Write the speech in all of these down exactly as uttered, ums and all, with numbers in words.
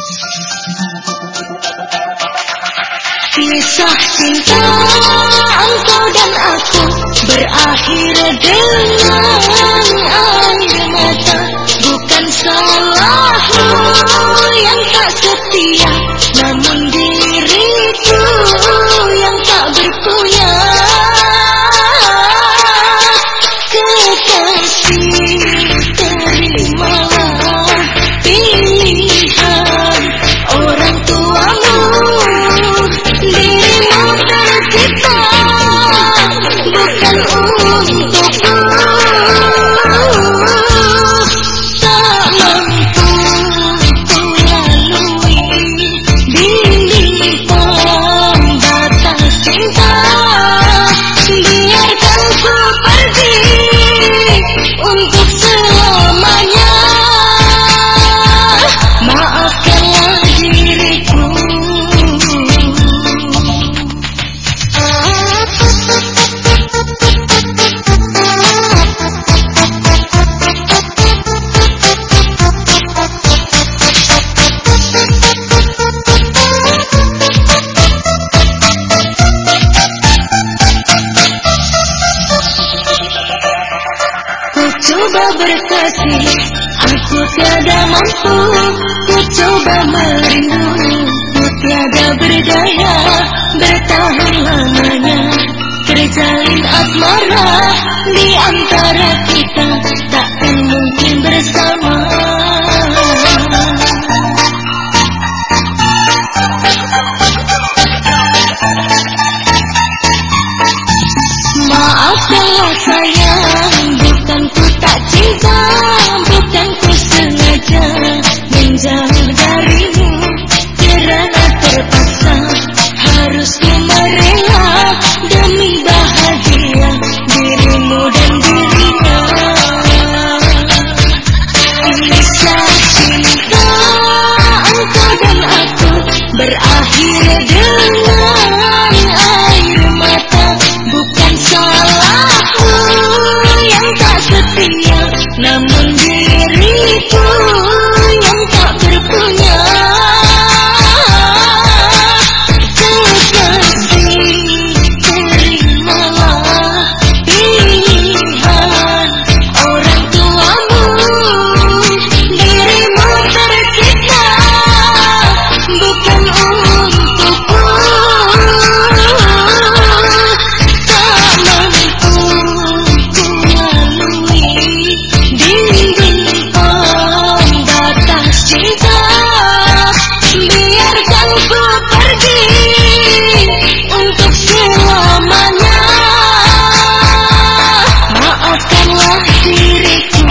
Kisah cinta engkau dan aku berakhir dengan air mata. Bukan salahmu yang tak setia, namun diriku yang tak berpunya. Kekasih, terimalah pilihan orang tuamu. Dirimu tercipta bukan untukku. Tak mampu ku lalui dinding pembatas cinta. Biarkan ku pergi untuk selamanya. Maafkanlah diriku. Ku coba berkasih, aku tiada mampu. Ku coba merindu, ku tiada berdaya bertahan lamanya. Terjalin asmara di antara kita, takkan mungkin bersama. Maafkanlah sayang, bukan ku tak cinta, bukan ku sengaja menjauh darimu. Kerana terpaksa harus ku merela demi bahagia dirimu dan dirinya. Kisah cinta engkau dan aku berakhir dengan air mata. Bukan salahmu yang tak setia, namun diriku yang tak berpunya. Kekasih, terimalah pilihan orang tuamu. Dirimu tercipta bukan untukku. Tak mampu ku lalui dinding pembatas cinta. Biarkan ku pergi untuk selamanya. Maafkanlah diriku.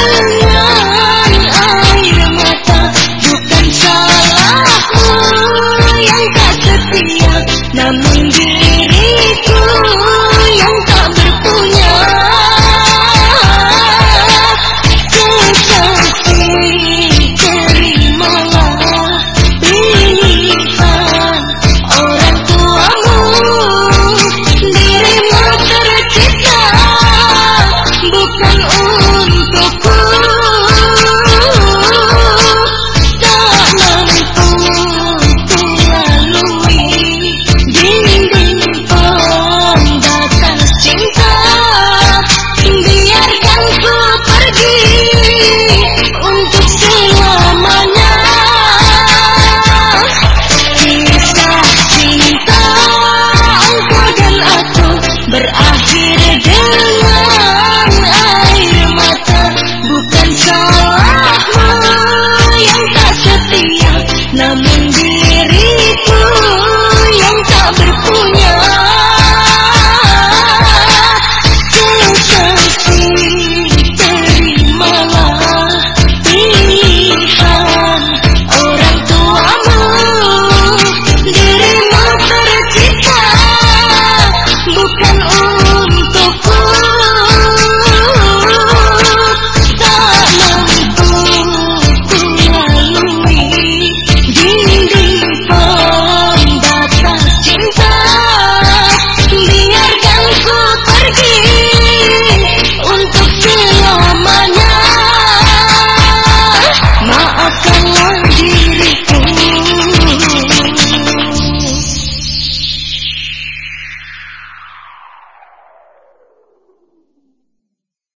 Ku